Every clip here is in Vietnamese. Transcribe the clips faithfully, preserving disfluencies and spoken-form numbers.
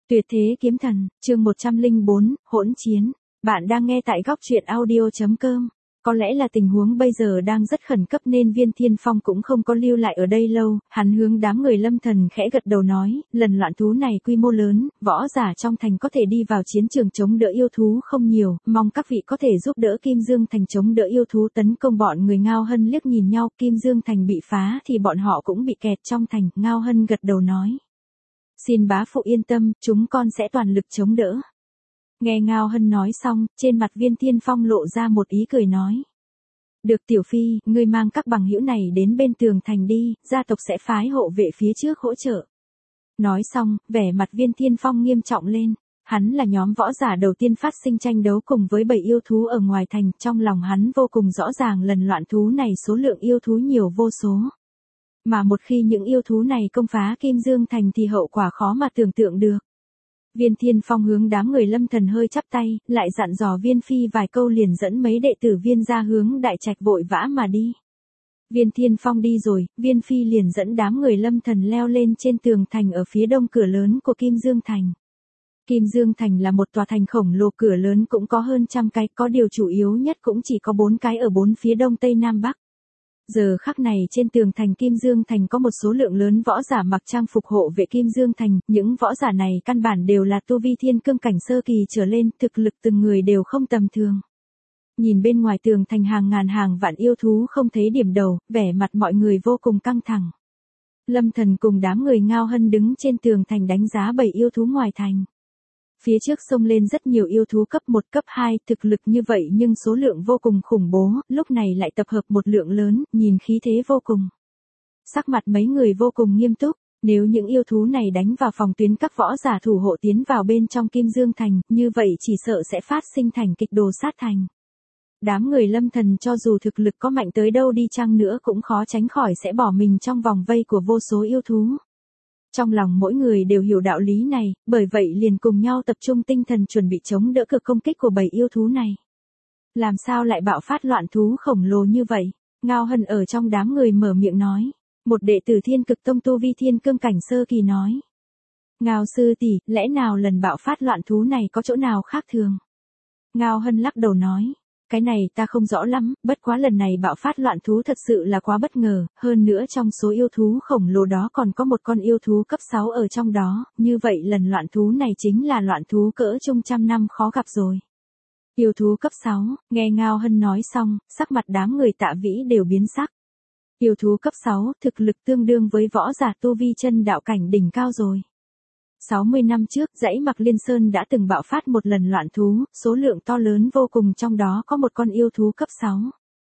Tuyệt thế kiếm thần, chương một trăm lẻ bốn, hỗn chiến. Bạn đang nghe tại góc truyện audio chấm com. Có lẽ là tình huống bây giờ đang rất khẩn cấp nên Viên Thiên Phong cũng không có lưu lại ở đây lâu, hắn hướng đám người Lâm Thần khẽ gật đầu nói, lần loạn thú này quy mô lớn, võ giả trong thành có thể đi vào chiến trường chống đỡ yêu thú không nhiều, mong các vị có thể giúp đỡ Kim Dương Thành chống đỡ yêu thú tấn công bọn người. Ngao Hân liếc nhìn nhau, Kim Dương Thành bị phá thì bọn họ cũng bị kẹt trong thành. Ngao Hân gật đầu nói, xin bá phụ yên tâm, chúng con sẽ toàn lực chống đỡ. Nghe Ngao Hân nói xong, trên mặt Viên Thiên Phong lộ ra một ý cười nói. Được Tiểu Phi, ngươi mang các bằng hữu này đến bên tường thành đi, gia tộc sẽ phái hộ vệ phía trước hỗ trợ. Nói xong, vẻ mặt Viên Thiên Phong nghiêm trọng lên. Hắn là nhóm võ giả đầu tiên phát sinh tranh đấu cùng với bầy yêu thú ở ngoài thành, trong lòng hắn vô cùng rõ ràng lần loạn thú này số lượng yêu thú nhiều vô số. Mà một khi những yêu thú này công phá Kim Dương Thành thì hậu quả khó mà tưởng tượng được. Viên Thiên Phong hướng đám người Lâm Thần hơi chắp tay, lại dặn dò Viên Phi vài câu liền dẫn mấy đệ tử Viên ra hướng đại trạch vội vã mà đi. Viên Thiên Phong đi rồi, Viên Phi liền dẫn đám người Lâm Thần leo lên trên tường thành ở phía đông cửa lớn của Kim Dương Thành. Kim Dương Thành là một tòa thành khổng lồ, cửa lớn cũng có hơn trăm cái, có điều chủ yếu nhất cũng chỉ có bốn cái ở bốn phía đông tây nam bắc. Giờ khắc này trên tường thành Kim Dương Thành có một số lượng lớn võ giả mặc trang phục hộ vệ Kim Dương Thành, những võ giả này căn bản đều là tu vi thiên cương cảnh sơ kỳ trở lên, thực lực từng người đều không tầm thường. Nhìn bên ngoài tường thành hàng ngàn hàng vạn yêu thú không thấy điểm đầu, vẻ mặt mọi người vô cùng căng thẳng. Lâm Thần cùng đám người Ngao Hân đứng trên tường thành đánh giá bầy yêu thú ngoài thành. Phía trước xông lên rất nhiều yêu thú cấp một cấp hai, thực lực như vậy nhưng số lượng vô cùng khủng bố, lúc này lại tập hợp một lượng lớn, nhìn khí thế vô cùng. Sắc mặt mấy người vô cùng nghiêm túc, nếu những yêu thú này đánh vào phòng tuyến các võ giả thủ hộ tiến vào bên trong Kim Dương Thành, như vậy chỉ sợ sẽ phát sinh thành kịch đồ sát thành. Đám người Lâm Thần cho dù thực lực có mạnh tới đâu đi chăng nữa cũng khó tránh khỏi sẽ bỏ mình trong vòng vây của vô số yêu thú. Trong lòng mỗi người đều hiểu đạo lý này, bởi vậy liền cùng nhau tập trung tinh thần chuẩn bị chống đỡ cực công kích của bầy yêu thú này. Làm sao lại bạo phát loạn thú khổng lồ như vậy? Ngao Hân ở trong đám người mở miệng nói. Một đệ tử Thiên Cực Tông tu vi thiên cương cảnh sơ kỳ nói. Ngao sư tỷ, lẽ nào lần bạo phát loạn thú này có chỗ nào khác thường? Ngao Hân lắc đầu nói. Cái này ta không rõ lắm, bất quá lần này bạo phát loạn thú thật sự là quá bất ngờ, hơn nữa trong số yêu thú khổng lồ đó còn có một con yêu thú cấp sáu ở trong đó, như vậy lần loạn thú này chính là loạn thú cỡ trung trăm năm khó gặp rồi. Yêu thú cấp sáu, nghe Ngao Hân nói xong, sắc mặt đám người Tạ Vĩ đều biến sắc. Yêu thú cấp sáu, thực lực tương đương với võ giả tu vi chân đạo cảnh đỉnh cao rồi. sáu mươi năm trước, dãy Mạc Liên Sơn đã từng bạo phát một lần loạn thú, số lượng to lớn vô cùng, trong đó có một con yêu thú cấp sáu.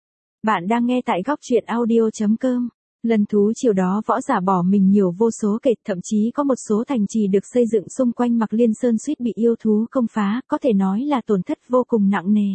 Bạn đang nghe tại góc truyện audio chấm com. Lần thú chiều đó võ giả bỏ mình nhiều vô số kể, thậm chí có một số thành trì được xây dựng xung quanh Mạc Liên Sơn suýt bị yêu thú công phá, có thể nói là tổn thất vô cùng nặng nề.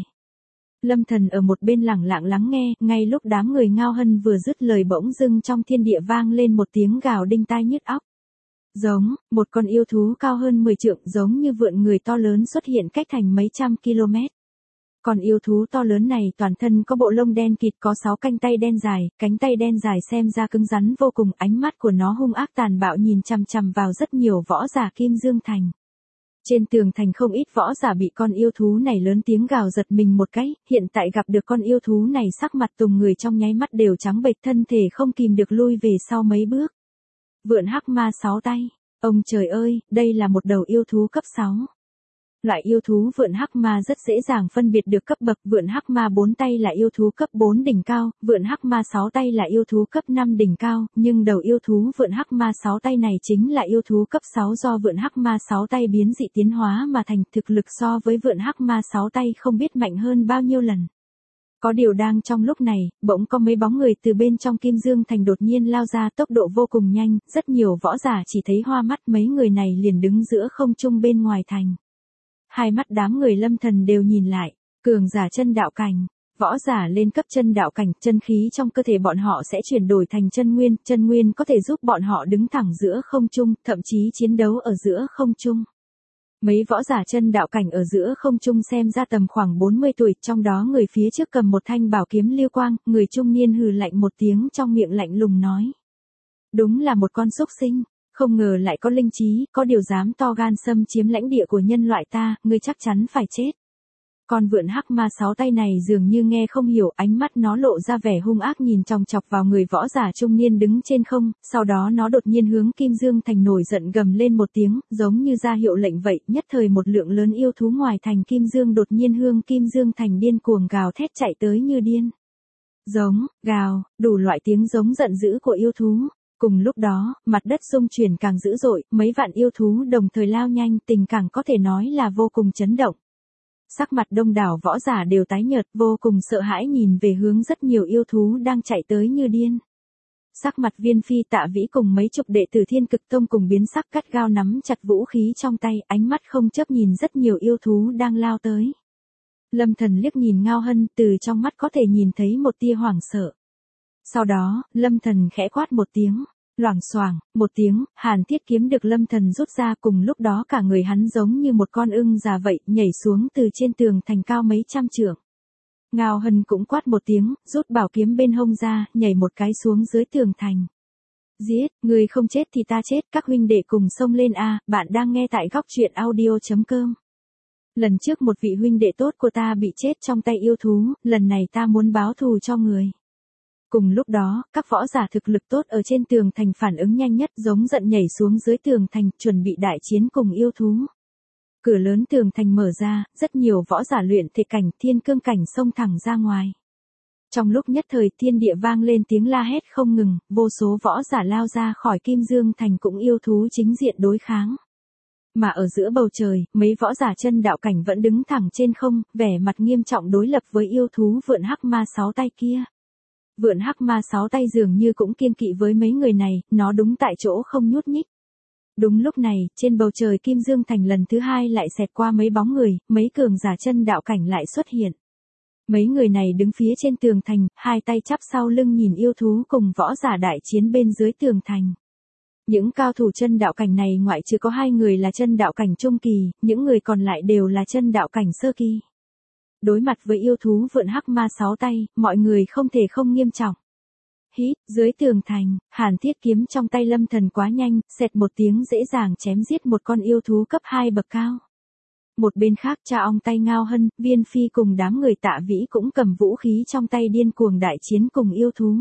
Lâm Thần ở một bên lẳng lặng lắng nghe, ngay lúc đám người Ngao Hân vừa dứt lời bỗng dưng trong thiên địa vang lên một tiếng gào đinh tai nhức óc. Giống, một con yêu thú cao hơn mười trượng giống như vượn người to lớn xuất hiện cách thành mấy trăm km. Còn yêu thú to lớn này toàn thân có bộ lông đen kịt, có sáu cánh tay đen dài, cánh tay đen dài xem ra cứng rắn vô cùng, ánh mắt của nó hung ác tàn bạo nhìn chằm chằm vào rất nhiều võ giả Kim Dương Thành. Trên tường thành không ít võ giả bị con yêu thú này lớn tiếng gào giật mình một cái, hiện tại gặp được con yêu thú này sắc mặt từng người trong nháy mắt đều trắng bệch, thân thể không kìm được lui về sau mấy bước. Vượn hắc ma sáu tay, ông trời ơi, đây là một đầu yêu thú cấp sáu. Loại yêu thú vượn hắc ma rất dễ dàng phân biệt được cấp bậc, vượn hắc ma bốn tay là yêu thú cấp bốn đỉnh cao, vượn hắc ma sáu tay là yêu thú cấp năm đỉnh cao, nhưng đầu yêu thú vượn hắc ma sáu tay này chính là yêu thú cấp sáu do vượn hắc ma sáu tay biến dị tiến hóa mà thành, thực lực so với vượn hắc ma sáu tay không biết mạnh hơn bao nhiêu lần. Có điều đang trong lúc này, bỗng có mấy bóng người từ bên trong Kim Dương Thành đột nhiên lao ra, tốc độ vô cùng nhanh, rất nhiều võ giả chỉ thấy hoa mắt, mấy người này liền đứng giữa không trung bên ngoài thành. Hai mắt đám người Lâm Thần đều nhìn lại, cường giả chân đạo cảnh, võ giả lên cấp chân đạo cảnh, chân khí trong cơ thể bọn họ sẽ chuyển đổi thành chân nguyên, chân nguyên có thể giúp bọn họ đứng thẳng giữa không trung, thậm chí chiến đấu ở giữa không trung. Mấy võ giả chân đạo cảnh ở giữa không trung xem ra tầm khoảng bốn mươi tuổi, trong đó người phía trước cầm một thanh bảo kiếm lưu quang, người trung niên hừ lạnh một tiếng trong miệng lạnh lùng nói. Đúng là một con súc sinh, Không ngờ lại có linh trí, có điều dám to gan xâm chiếm lãnh địa của nhân loại ta, ngươi chắc chắn phải chết. Con vượn hắc ma sáu tay này dường như nghe không hiểu, ánh mắt nó lộ ra vẻ hung ác nhìn chòng chọc vào người võ giả trung niên đứng trên không, sau đó nó đột nhiên hướng Kim Dương Thành nổi giận gầm lên một tiếng, giống như ra hiệu lệnh vậy, nhất thời một lượng lớn yêu thú ngoài thành Kim Dương đột nhiên hướng Kim Dương Thành điên cuồng gào thét chạy tới như điên. Giống, gào, đủ loại tiếng giống giận dữ của yêu thú. Cùng lúc đó, mặt đất rung chuyển càng dữ dội, mấy vạn yêu thú đồng thời lao nhanh, tình cảnh có thể nói là vô cùng chấn động. Sắc mặt đông đảo võ giả đều tái nhợt, vô cùng sợ hãi nhìn về hướng rất nhiều yêu thú đang chạy tới như điên. Sắc mặt Viên Phi Tạ Vĩ cùng mấy chục đệ tử Thiên Cực Tông cùng biến sắc, gắt gao nắm chặt vũ khí trong tay, ánh mắt không chớp nhìn rất nhiều yêu thú đang lao tới. Lâm Thần liếc nhìn Ngao Hân, từ trong mắt có thể nhìn thấy một tia hoảng sợ. Sau đó, Lâm Thần khẽ quát một tiếng, loảng xoảng, một tiếng, Hàn Thiết kiếm được Lâm Thần rút ra, cùng lúc đó cả người hắn giống như một con ưng già vậy, nhảy xuống từ trên tường thành cao mấy trăm trượng. Ngao Hân cũng quát một tiếng, rút bảo kiếm bên hông ra, nhảy một cái xuống dưới tường thành. Giết, người không chết thì ta chết, các huynh đệ cùng xông lên a, bạn đang nghe tại góc truyện audio chấm com. Lần trước một vị huynh đệ tốt của ta bị chết trong tay yêu thú, lần này ta muốn báo thù cho người. Cùng lúc đó, các võ giả thực lực tốt ở trên tường thành phản ứng nhanh nhất, giống giận nhảy xuống dưới tường thành, chuẩn bị đại chiến cùng yêu thú. Cửa lớn tường thành mở ra, rất nhiều võ giả luyện thể cảnh, thiên cương cảnh xông thẳng ra ngoài. Trong lúc nhất thời thiên địa vang lên tiếng la hét không ngừng, vô số võ giả lao ra khỏi Kim Dương Thành cũng yêu thú chính diện đối kháng. Mà ở giữa bầu trời, mấy võ giả chân đạo cảnh vẫn đứng thẳng trên không, vẻ mặt nghiêm trọng đối lập với yêu thú vượn hắc ma sáu tay kia. Vượn hắc ma sáu tay dường như cũng kiêng kỵ với mấy người này, nó đúng tại chỗ không nhúc nhích. Đúng lúc này, trên bầu trời Kim Dương Thành lần thứ hai lại xẹt qua mấy bóng người, mấy cường giả chân đạo cảnh lại xuất hiện. Mấy người này đứng phía trên tường thành, hai tay chắp sau lưng nhìn yêu thú cùng võ giả đại chiến bên dưới tường thành. Những cao thủ chân đạo cảnh này ngoại trừ có hai người là chân đạo cảnh trung kỳ, những người còn lại đều là chân đạo cảnh sơ kỳ. Đối mặt với yêu thú vượn hắc ma sáu tay, mọi người không thể không nghiêm trọng. Hít, dưới tường thành, Hàn Thiết kiếm trong tay Lâm Thần quá nhanh, xẹt một tiếng dễ dàng chém giết một con yêu thú cấp hai bậc cao. Một bên khác cha ong tay Ngao Hân, Viên Phi cùng đám người Tạ Vĩ cũng cầm vũ khí trong tay điên cuồng đại chiến cùng yêu thú.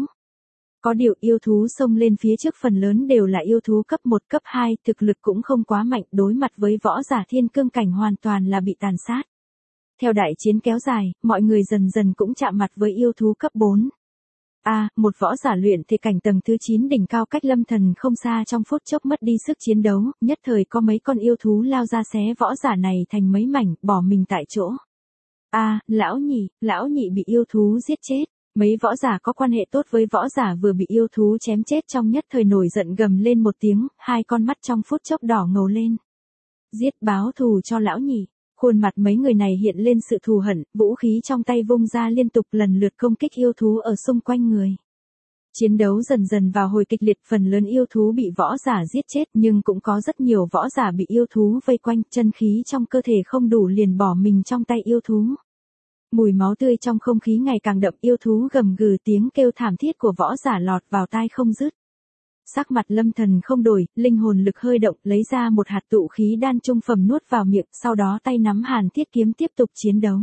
Có điều yêu thú xông lên phía trước phần lớn đều là yêu thú cấp một cấp hai, thực lực cũng không quá mạnh, đối mặt với võ giả thiên cương cảnh hoàn toàn là bị tàn sát. Theo đại chiến kéo dài, mọi người dần dần cũng chạm mặt với yêu thú cấp bốn. A, à, một võ giả luyện thể cảnh tầng thứ chín đỉnh cao cách Lâm Thần không xa trong phút chốc mất đi sức chiến đấu, nhất thời có mấy con yêu thú lao ra xé võ giả này thành mấy mảnh, bỏ mình tại chỗ. A, à, lão nhị, lão nhị bị yêu thú giết chết. Mấy võ giả có quan hệ tốt với võ giả vừa bị yêu thú chém chết trong nhất thời nổi giận gầm lên một tiếng, hai con mắt trong phút chốc đỏ ngầu lên. Giết, báo thù cho lão nhị. Khuôn mặt mấy người này hiện lên sự thù hận, vũ khí trong tay vung ra liên tục lần lượt công kích yêu thú ở xung quanh người. Chiến đấu dần dần vào hồi kịch liệt, phần lớn yêu thú bị võ giả giết chết nhưng cũng có rất nhiều võ giả bị yêu thú vây quanh, chân khí trong cơ thể không đủ liền bỏ mình trong tay yêu thú. Mùi máu tươi trong không khí ngày càng đậm, yêu thú gầm gừ, tiếng kêu thảm thiết của võ giả lọt vào tai không dứt. Sắc mặt Lâm Thần không đổi, linh hồn lực hơi động, lấy ra một hạt tụ khí đan trung phẩm nuốt vào miệng, sau đó tay nắm Hàn Thiết kiếm tiếp tục chiến đấu.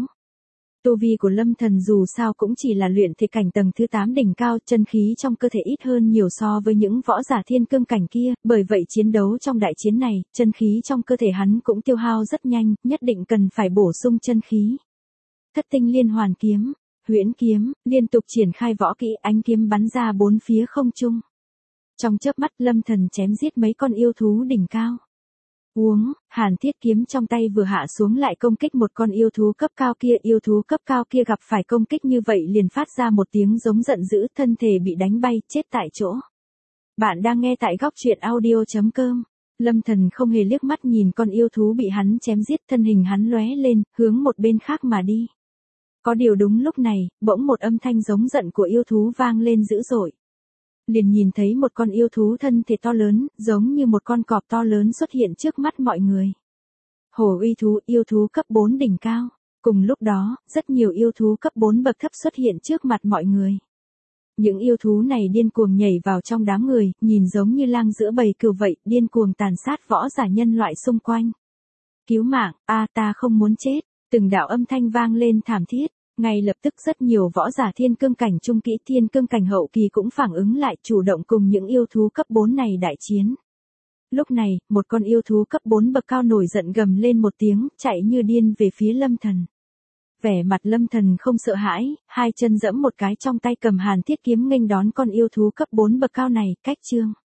Tu vi của Lâm Thần dù sao cũng chỉ là luyện thể cảnh tầng thứ tám đỉnh cao, chân khí trong cơ thể ít hơn nhiều so với những võ giả thiên cương cảnh kia, bởi vậy chiến đấu trong đại chiến này, chân khí trong cơ thể hắn cũng tiêu hao rất nhanh, nhất định cần phải bổ sung chân khí. Thất tinh liên hoàn kiếm, huyễn kiếm, liên tục triển khai võ kỹ, ánh kiếm bắn ra bốn phía không trung. Trong chớp mắt Lâm Thần chém giết mấy con yêu thú đỉnh cao. Uống, Hàn Thiết kiếm trong tay vừa hạ xuống lại công kích một con yêu thú cấp cao kia, yêu thú cấp cao kia gặp phải công kích như vậy liền phát ra một tiếng giống giận dữ, thân thể bị đánh bay, chết tại chỗ. Bạn đang nghe tại góc truyện audio chấm com. Lâm Thần không hề liếc mắt nhìn con yêu thú bị hắn chém giết, thân hình hắn lóe lên, hướng một bên khác mà đi. Có điều đúng lúc này, bỗng một âm thanh giống giận của yêu thú vang lên dữ dội. Liền nhìn thấy một con yêu thú thân thể to lớn, giống như một con cọp to lớn xuất hiện trước mắt mọi người. Hổ uy thú, yêu thú cấp bốn đỉnh cao. Cùng lúc đó, rất nhiều yêu thú cấp bốn bậc thấp xuất hiện trước mặt mọi người. Những yêu thú này điên cuồng nhảy vào trong đám người, nhìn giống như lang giữa bầy cừu vậy, điên cuồng tàn sát võ giả nhân loại xung quanh. Cứu mạng, a ta không muốn chết, từng đạo âm thanh vang lên thảm thiết, ngay lập tức rất nhiều võ giả thiên cương cảnh trung kỹ thiên cương cảnh hậu kỳ cũng phản ứng lại chủ động cùng những yêu thú cấp bốn này đại chiến. Lúc này, một con yêu thú cấp bốn bậc cao nổi giận gầm lên một tiếng, chạy như điên về phía Lâm Thần. Vẻ mặt Lâm Thần không sợ hãi, hai chân giẫm một cái trong tay cầm Hàn Thiết kiếm nghênh đón con yêu thú cấp bốn bậc cao này, cách chương.